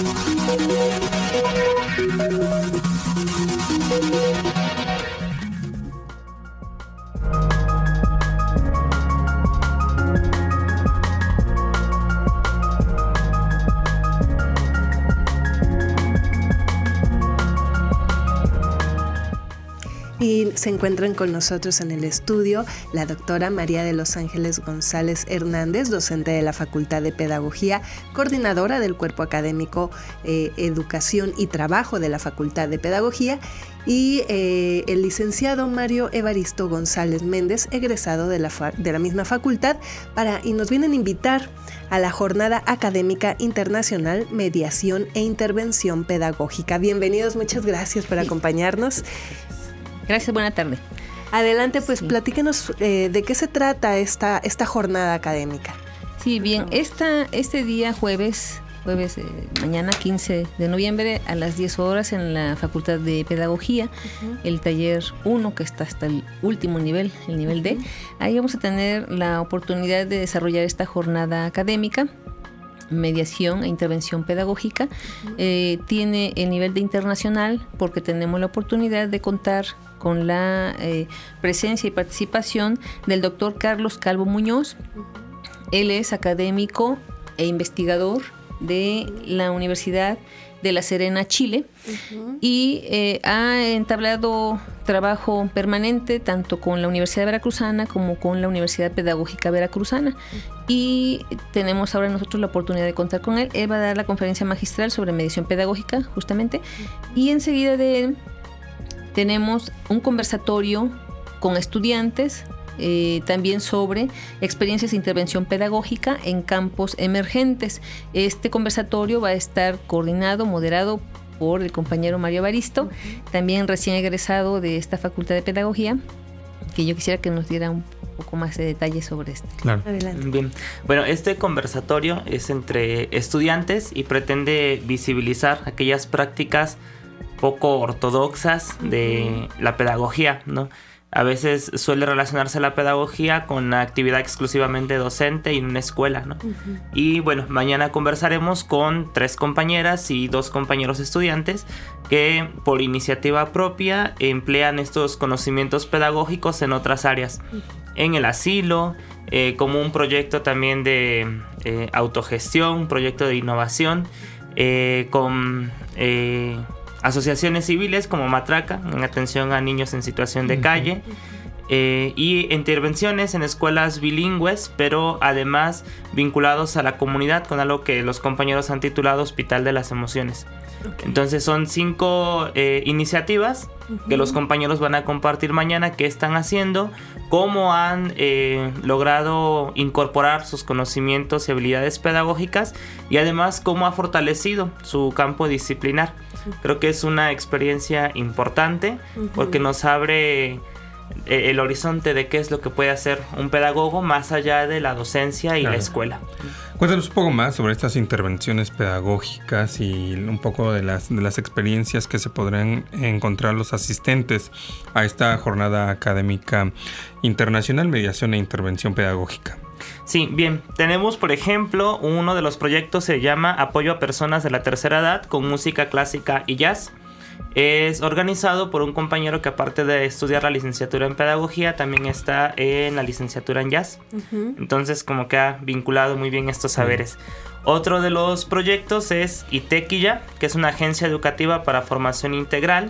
Y se encuentran con nosotros en el estudio la doctora María de los Ángeles González Hernández, docente de la Facultad de Pedagogía, coordinadora del Cuerpo Académico eh, Educación y Trabajo de la Facultad de Pedagogía, y eh, el licenciado Mario Evaristo González Méndez, egresado de la, fa- de la misma facultad, para, y nos vienen a invitar a la Jornada Académica Internacional Mediación e Intervención Pedagógica. Bienvenidos, muchas gracias por acompañarnos. Gracias, buena tarde. Adelante, pues sí. Platíquenos eh, de qué se trata esta, esta jornada académica. Sí, bien, esta, este día jueves, jueves eh, mañana quince de noviembre a las diez horas en la Facultad de Pedagogía, uh-huh. el taller uno, que está hasta el último nivel, el nivel uh-huh. D, ahí vamos a tener la oportunidad de desarrollar esta jornada académica, mediación e intervención pedagógica. Uh-huh. Eh, tiene el nivel de internacional porque tenemos la oportunidad de contar con la eh, presencia y participación del doctor Carlos Calvo Muñoz. Uh-huh. Él es académico e investigador de la Universidad de La Serena, Chile, uh-huh. y eh, ha entablado trabajo permanente tanto con la Universidad Veracruzana como con la Universidad Pedagógica Veracruzana. Uh-huh. Y tenemos ahora nosotros la oportunidad de contar con él. Él va a dar la conferencia magistral sobre mediación pedagógica, justamente, uh-huh. y enseguida de él tenemos un conversatorio con estudiantes eh, también sobre experiencias de intervención pedagógica en campos emergentes. Este conversatorio va a estar coordinado, moderado por el compañero Mario Baristo, uh-huh. también recién egresado de esta Facultad de Pedagogía, que yo quisiera que nos diera un poco más de detalles sobre este. Claro. Adelante. Bien. Bueno, este conversatorio es entre estudiantes y pretende visibilizar aquellas prácticas poco ortodoxas de la pedagogía, ¿no? A veces suele relacionarse la pedagogía con la actividad exclusivamente docente en una escuela, ¿no? Uh-huh. Y bueno, mañana conversaremos con tres compañeras y dos compañeros estudiantes que por iniciativa propia emplean estos conocimientos pedagógicos en otras áreas. Uh-huh. En el asilo, eh, como un proyecto también de eh, autogestión, un proyecto de innovación, eh, con... Eh, asociaciones civiles como Matraca, en atención a niños en situación de calle, eh, y intervenciones en escuelas bilingües, pero además vinculados a la comunidad con algo que los compañeros han titulado Hospital de las Emociones. Okay. Entonces son cinco eh, iniciativas uh-huh. que los compañeros van a compartir mañana, qué están haciendo, cómo han eh, logrado incorporar sus conocimientos y habilidades pedagógicas y además cómo ha fortalecido su campo disciplinar. Uh-huh. Creo que es una experiencia importante uh-huh. porque nos abre eh, el horizonte de qué es lo que puede hacer un pedagogo más allá de la docencia y claro. la escuela. Cuéntanos un poco más sobre estas intervenciones pedagógicas y un poco de las, de las experiencias que se podrán encontrar los asistentes a esta jornada académica internacional, mediación e intervención pedagógica. Sí, bien, tenemos por ejemplo uno de los proyectos se llama Apoyo a Personas de la Tercera Edad con música clásica y jazz. Es organizado por un compañero que aparte de estudiar la licenciatura en pedagogía también está en la licenciatura en jazz. Uh-huh. Entonces como que ha vinculado muy bien estos saberes. Uh-huh. Otro de los proyectos es Itequilla, que es una agencia educativa para formación integral.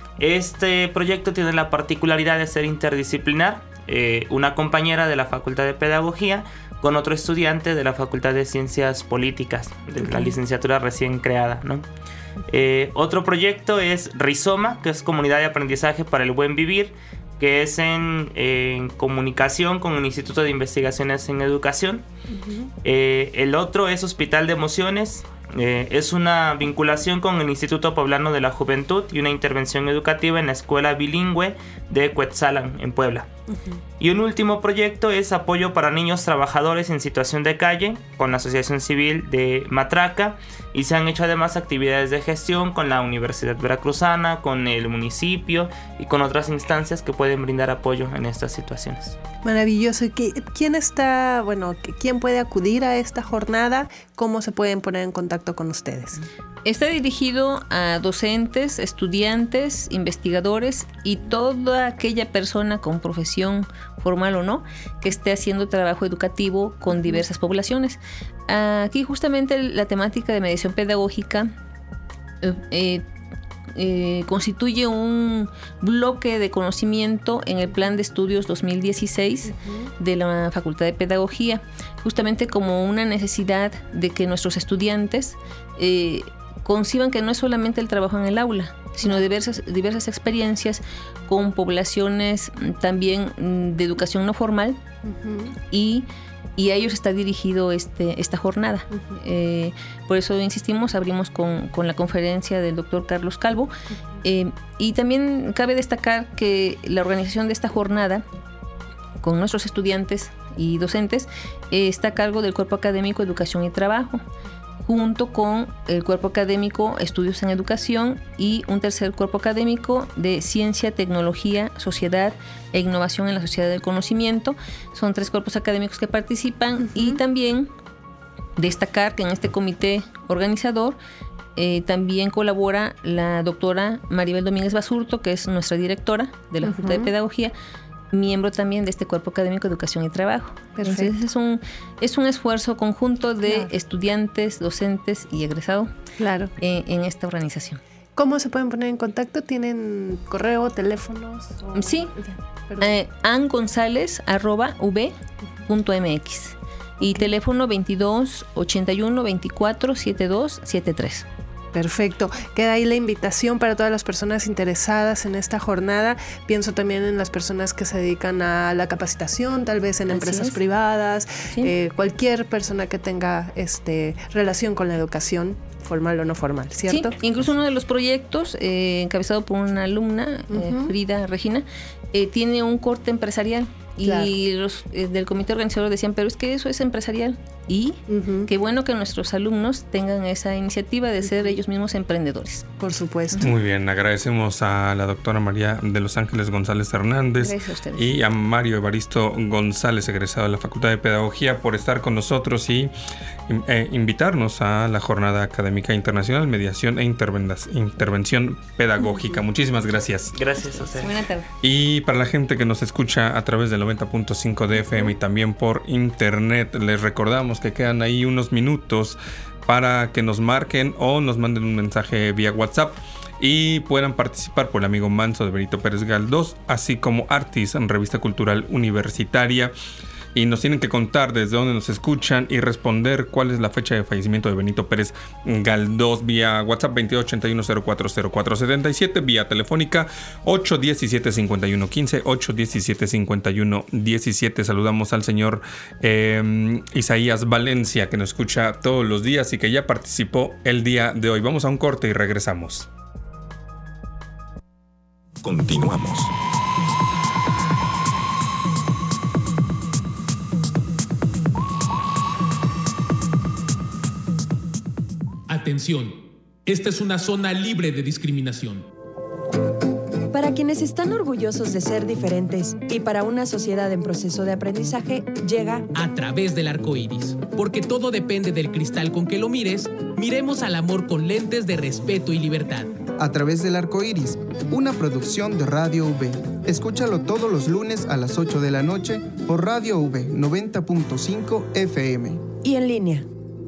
Este proyecto tiene la particularidad de ser interdisciplinar. Eh, una compañera de la Facultad de Pedagogía con otro estudiante de la Facultad de Ciencias Políticas, de okay. la licenciatura recién creada, ¿no? Eh, otro proyecto es Rizoma, que es Comunidad de Aprendizaje para el Buen Vivir, que es en, en comunicación con el Instituto de Investigaciones en Educación. Uh-huh. Eh, el otro es Hospital de Emociones. Eh, es una vinculación con el Instituto Poblano de la Juventud y una intervención educativa en la escuela bilingüe de Cuetzalan, en Puebla. Uh-huh. Y un último proyecto es Apoyo para Niños Trabajadores en Situación de Calle con la Asociación Civil de Matraca, y se han hecho además actividades de gestión con la Universidad Veracruzana, con el municipio y con otras instancias que pueden brindar apoyo en estas situaciones. Maravilloso. ¿Y qué, quién está, bueno, quién puede acudir a esta jornada? ¿Cómo se pueden poner en contacto con ustedes? Está dirigido a docentes, estudiantes, investigadores y toda aquella persona con profesión formal o no que esté haciendo trabajo educativo con diversas poblaciones. Aquí justamente la temática de mediación pedagógica eh, eh, Eh, constituye un bloque de conocimiento en el Plan de Estudios dos mil dieciséis uh-huh. de la Facultad de Pedagogía, justamente como una necesidad de que nuestros estudiantes eh, conciban que no es solamente el trabajo en el aula, sino diversas, diversas experiencias con poblaciones también de educación no formal uh-huh. y y a ellos está dirigido este, esta jornada. Uh-huh. Eh, por eso insistimos, abrimos con, con la conferencia del doctor Carlos Calvo. Uh-huh. Eh, y también cabe destacar que la organización de esta jornada con nuestros estudiantes y docentes eh, está a cargo del Cuerpo Académico Educación y Trabajo, junto con el Cuerpo Académico Estudios en Educación y un tercer cuerpo académico de Ciencia, Tecnología, Sociedad e Innovación en la Sociedad del Conocimiento. Son tres cuerpos académicos que participan. Uh-huh. Y también destacar que en este comité organizador eh, también colabora la doctora Maribel Domínguez Basurto, que es nuestra directora de la uh-huh. Facultad de Pedagogía, miembro también de este Cuerpo Académico de Educación y Trabajo. Perfecto. Entonces es un, es un esfuerzo conjunto de claro. estudiantes, docentes y egresados claro. en, en esta organización. ¿Cómo se pueden poner en contacto? ¿Tienen correo, teléfonos? O... Sí, eh, angonzalez arroba v punto m x y teléfono veintidós ochenta y uno veinticuatro setenta y dos setenta y tres. Perfecto. Queda ahí la invitación para todas las personas interesadas en esta jornada. Pienso también en las personas que se dedican a la capacitación, tal vez en Así empresas es. privadas, Sí. eh, cualquier persona que tenga este, relación con la educación, formal o no formal, ¿cierto? Sí, incluso uno de los proyectos, eh, encabezado por una alumna, uh-huh. eh, Frida Regina, eh, tiene un corte empresarial. Y Claro. los eh, del comité organizador decían, pero es que eso es empresarial. Y uh-huh. qué bueno que nuestros alumnos tengan esa iniciativa de ser ellos mismos emprendedores. Por supuesto. Muy bien, agradecemos a la doctora María de Los Ángeles González Hernández Gracias a ustedes. y a Mario Evaristo González, egresado de la Facultad de Pedagogía, por estar con nosotros y eh, invitarnos a la Jornada Académica Internacional Mediación e Interven- Intervención Pedagógica. Uh-huh. Muchísimas gracias. Gracias a ustedes. Buenas tardes. Y para la gente que nos escucha a través del noventa punto cinco de F M y también por internet, les recordamos que quedan ahí unos minutos para que nos marquen o nos manden un mensaje vía WhatsApp y puedan participar por el amigo Manso de Benito Pérez Galdós, así como Artis, en Revista Cultural Universitaria. Y nos tienen que contar desde dónde nos escuchan y responder cuál es la fecha de fallecimiento de Benito Pérez Galdós vía WhatsApp veintidós ochenta y uno cero cuatro cero cuatro setenta y siete, vía telefónica ocho diecisiete cincuenta y uno quince, ocho diecisiete cincuenta y uno diecisiete. Saludamos al señor eh, Isaías Valencia, que nos escucha todos los días y que ya participó el día de hoy. Vamos a un corte y regresamos. Continuamos. Atención, esta es una zona libre de discriminación. Para quienes están orgullosos de ser diferentes y para una sociedad en proceso de aprendizaje, llega A través del arco iris. Porque todo depende del cristal con que lo mires, miremos al amor con lentes de respeto y libertad. A través del arco iris, una producción de Radio V. Escúchalo todos los lunes a las ocho de la noche por Radio V noventa punto cinco F M. y en línea.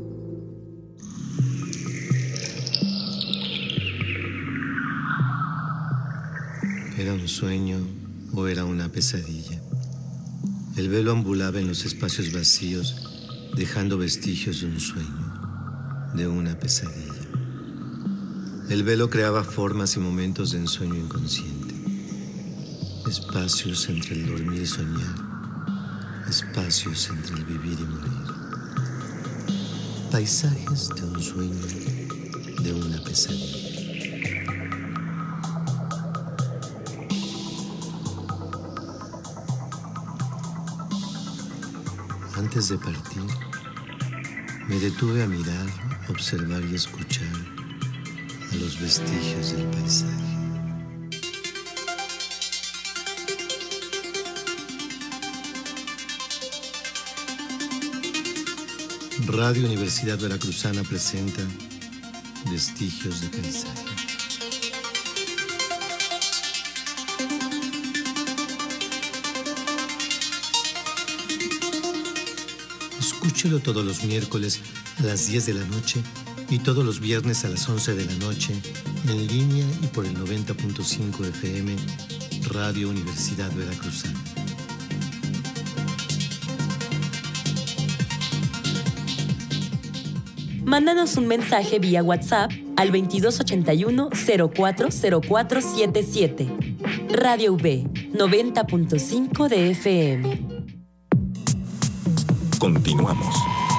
¿Era un sueño o era una pesadilla? El velo ambulaba en los espacios vacíos, dejando vestigios de un sueño, de una pesadilla. El velo creaba formas y momentos de ensueño inconsciente. Espacios entre el dormir y soñar, espacios entre el vivir y morir. Paisajes de un sueño, de una pesadilla. Antes de partir, me detuve a mirar, observar y escuchar a los vestigios del paisaje. Radio Universidad Veracruzana presenta Vestigios de Paisaje. Escúchelo todos los miércoles a las diez de la noche y todos los viernes a las once de la noche en línea y por el noventa punto cinco F M Radio Universidad Veracruzana. Mándanos un mensaje vía WhatsApp al veintidós ochenta y uno cero cuatro cero cuatro setenta y siete. Radio V noventa punto cinco de F M. Continuamos.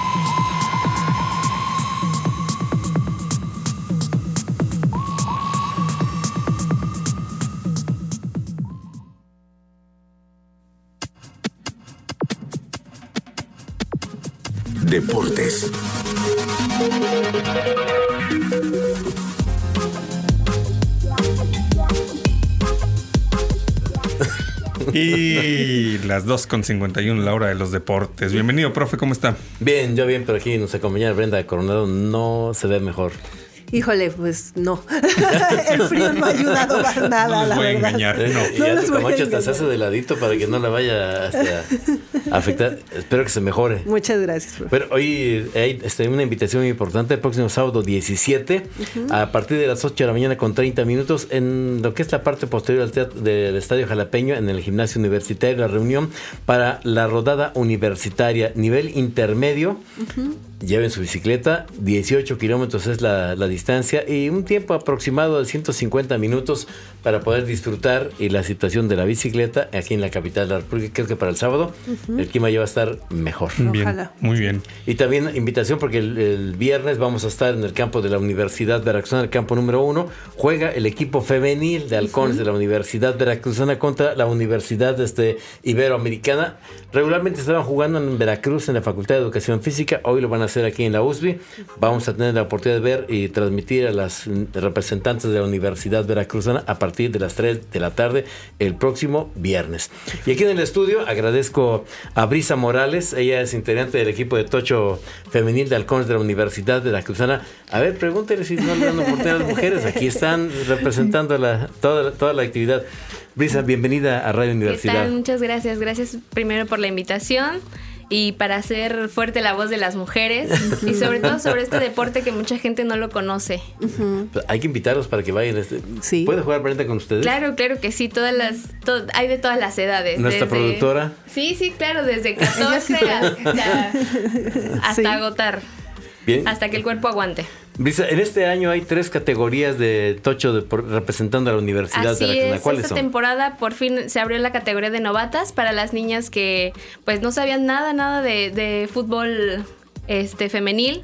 Deportes. Y las dos con cincuenta y uno, la hora de los deportes. Bienvenido, profe, ¿cómo está? Bien, yo bien, pero aquí nos acompaña Brenda Coronado, no se ve mejor. Híjole, pues no. El frío no ha ayudado para nada, No les la voy a verdad. engañar, no. Y No ya les tu voy a Camacho hasta se engañar. hace de ladito para que no la vaya hasta a afectar. Espero que se mejore. Muchas gracias, profe. Pero hoy hay este, una invitación muy importante el próximo sábado diecisiete, Ujú. a partir de las ocho de la mañana con treinta minutos, en lo que es la parte posterior al teatro del Estadio Jalapeño, en el gimnasio universitario, la reunión para la rodada universitaria nivel intermedio. Ujú. Lleven su bicicleta, dieciocho kilómetros es la, la distancia y un tiempo aproximado de ciento cincuenta minutos para poder disfrutar y la situación de la bicicleta aquí en la capital de la República. Creo que para el sábado uh-huh. el clima ya va a estar mejor. Bien, ojalá. Muy bien. Y también invitación porque el, el viernes vamos a estar en el campo de la Universidad Veracruzana, el campo número uno. Juega el equipo femenil de halcones uh-huh. de la Universidad Veracruzana contra la Universidad este, Iberoamericana. Regularmente estaban jugando en Veracruz en la Facultad de Educación Física. Hoy lo van a hacer aquí en la U S B I. Vamos a tener la oportunidad de ver y transmitir a las representantes de la Universidad Veracruzana a partir de las tres de la tarde el próximo viernes. Y aquí en el estudio agradezco a Brisa Morales. Ella es integrante del equipo de tocho femenil de halcones de la Universidad Veracruzana. A ver, pregúntele si no le dan oportunidad a las mujeres. Aquí están representando la, toda, toda la actividad. Brisa, bienvenida a Radio Universidad. ¿Qué tal? Muchas gracias. Gracias primero por la invitación y para hacer fuerte la voz de las mujeres y sobre todo sobre este deporte que mucha gente no lo conoce. Uh-huh. Hay que invitarlos para que vayan. Este... Sí. ¿Puede jugar Brenda con ustedes? Claro, claro que sí. Todas las, to- hay de todas las edades. ¿Nuestra desde... productora? Sí, sí, claro. Desde catorce hasta, hasta sí. agotar. Bien. Hasta que el cuerpo aguante. Brisa, en este año hay tres categorías de tocho de, por, representando a la Universidad Así Veracruzana. es, ¿Cuáles esta son? temporada por fin se abrió la categoría de novatas para las niñas que pues no sabían nada, nada de, de fútbol este, femenil.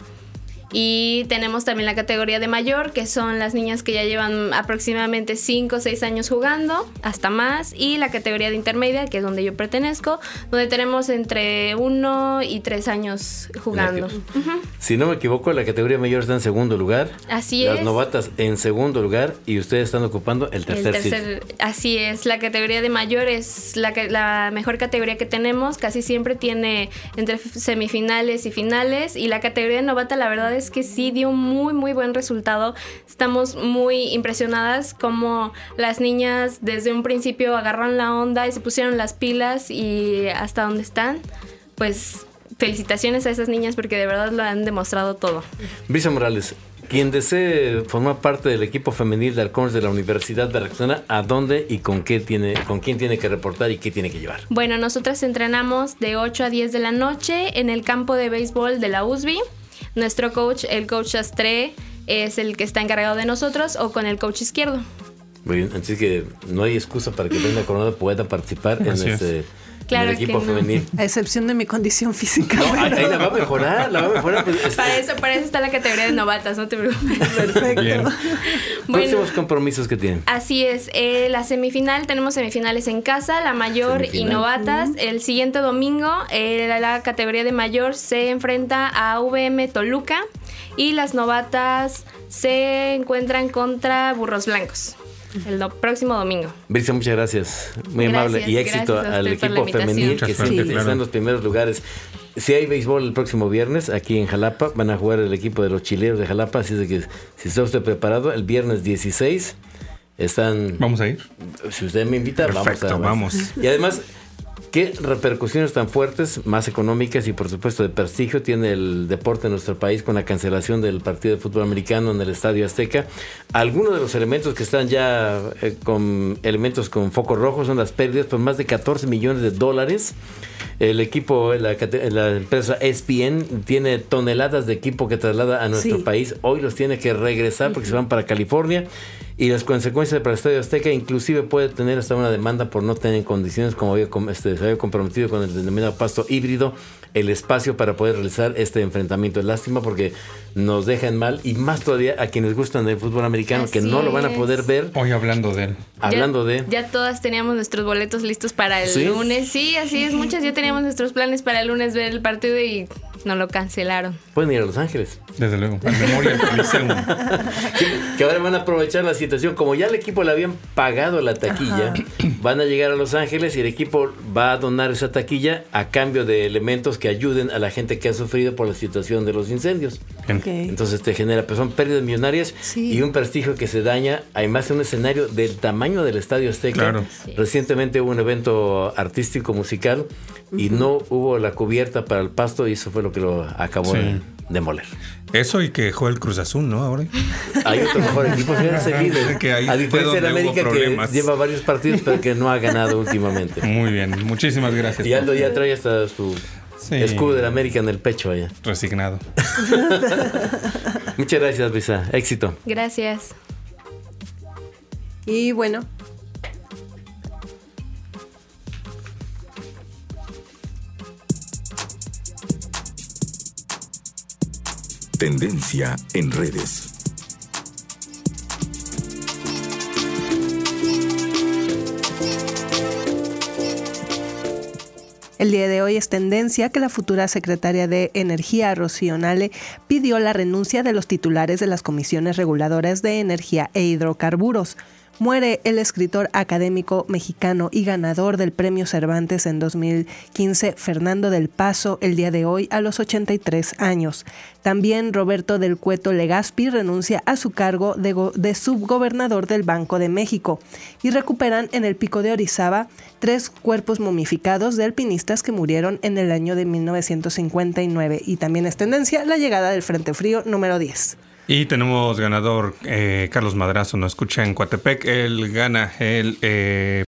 Y tenemos también la categoría de mayor, que son las niñas que ya llevan aproximadamente cinco o seis años jugando, hasta más. Y la categoría de intermedia, que es donde yo pertenezco, donde tenemos entre uno y tres años jugando. Uh-huh. Si no me equivoco, la categoría mayor está en segundo lugar. Así las es. Las novatas en segundo lugar y ustedes están ocupando el tercer, el tercer sitio. Así es, la categoría de mayor es la, la mejor categoría que tenemos. Casi siempre tiene entre semifinales y finales. Y la categoría de novata, la verdad es que sí dio muy muy buen resultado. Estamos muy impresionadas como las niñas desde un principio agarraron la onda y se pusieron las pilas y hasta donde están, pues felicitaciones a esas niñas porque de verdad lo han demostrado todo. Brisa Morales, quien desee formar parte del equipo femenil de halcones de la Universidad Veracruzana, ¿a dónde y con qué tiene, con quién tiene que reportar y qué tiene que llevar? Bueno, nosotras entrenamos de ocho a diez de la noche en el campo de béisbol de la U S B I. Nuestro coach, el coach Astré, es el que está encargado de nosotros o con el coach izquierdo. Muy bien, así que no hay excusa para que Brenda Coronado pueda participar en este... Claro en el equipo que no. femenil. A excepción de mi condición física. No, ahí, ahí la va a mejorar, la va a mejorar. Pues, es... para, eso, para eso está la categoría de novatas, no te preocupes. Perfecto. Bien. Bueno, próximos compromisos que tienen. Así es, eh, la semifinal, tenemos semifinales en casa, la mayor Semifinal. y novatas. Uh-huh. El siguiente domingo, eh, la, la categoría de mayor se enfrenta a V M Toluca y las novatas se encuentran contra Burros Blancos. El do- próximo domingo. Brisa, muchas gracias. Muy Gracias, amable. Y éxito al equipo femenil que suerte, siempre claro. está en los primeros lugares. Si hay béisbol el próximo viernes aquí en Jalapa, van a jugar el equipo de los chileros de Jalapa. Así es que si está usted preparado, el viernes dieciséis están... ¿Vamos a ir? Si usted me invita, Perfecto, vamos a vamos. Y además... ¿Qué repercusiones tan fuertes, más económicas y por supuesto de prestigio tiene el deporte en nuestro país con la cancelación del partido de fútbol americano en el Estadio Azteca? Algunos de los elementos que están ya eh, con elementos con foco rojo son las pérdidas por más de catorce millones de dólares. El equipo, la, la empresa E S P N tiene toneladas de equipo que traslada a nuestro sí. país. Hoy los tiene que regresar porque uh-huh. se van para California. Y las consecuencias para el Estadio Azteca inclusive puede tener hasta una demanda por no tener condiciones como había, este, se había comprometido con el denominado pasto híbrido, el espacio para poder realizar este enfrentamiento. Es lástima porque nos dejan mal y más todavía a quienes gustan del fútbol americano. Así que no lo van a poder ver. Hoy hablando de él. Hablando ya, de... Ya todas teníamos nuestros boletos listos para el ¿Sí? lunes. Sí, así es. Muchas ya teníamos nuestros planes para el lunes ver el partido y nos lo cancelaron. Pueden ir a Los Ángeles. Desde luego. Al Memorial Coliseum. que, que ahora van a aprovechar la situación. Como ya el equipo le habían pagado la taquilla, Ajá. van a llegar a Los Ángeles y el equipo va a donar esa taquilla a cambio de elementos que ayuden a la gente que ha sufrido por la situación de los incendios. Okay. Entonces te genera, pues son pérdidas millonarias sí. y un prestigio que se daña, además en un escenario del tamaño del Estadio Azteca. Claro. Sí. Recientemente hubo un evento artístico musical uh-huh. y no hubo la cubierta para el pasto y eso fue lo que lo acabó sí. de demoler. Eso y que juega el Cruz Azul, ¿no? Ahora hay otro mejor equipo que ahí a diferencia de América que lleva varios partidos pero que no ha ganado últimamente. Muy bien, muchísimas gracias. Y Aldo ya trae hasta su Sí. Escudo de la América en el pecho allá. Resignado. Muchas gracias, Luisa. Éxito. Gracias. Y bueno. Tendencia en redes. El día de hoy es tendencia que la futura secretaria de Energía, Rocío Nale, pidió la renuncia de los titulares de las comisiones reguladoras de energía e hidrocarburos. Muere el escritor académico mexicano y ganador del Premio Cervantes en dos mil quince, Fernando del Paso, el día de hoy a los ochenta y tres años. También Roberto del Cueto Legazpi renuncia a su cargo de, go- de subgobernador del Banco de México y recuperan en el Pico de Orizaba tres cuerpos momificados de alpinistas que murieron en el año de mil novecientos cincuenta y nueve. Y también es tendencia la llegada del Frente Frío número diez. Y tenemos ganador, eh, Carlos Madrazo, nos escucha en Coatepec. Él gana el eh,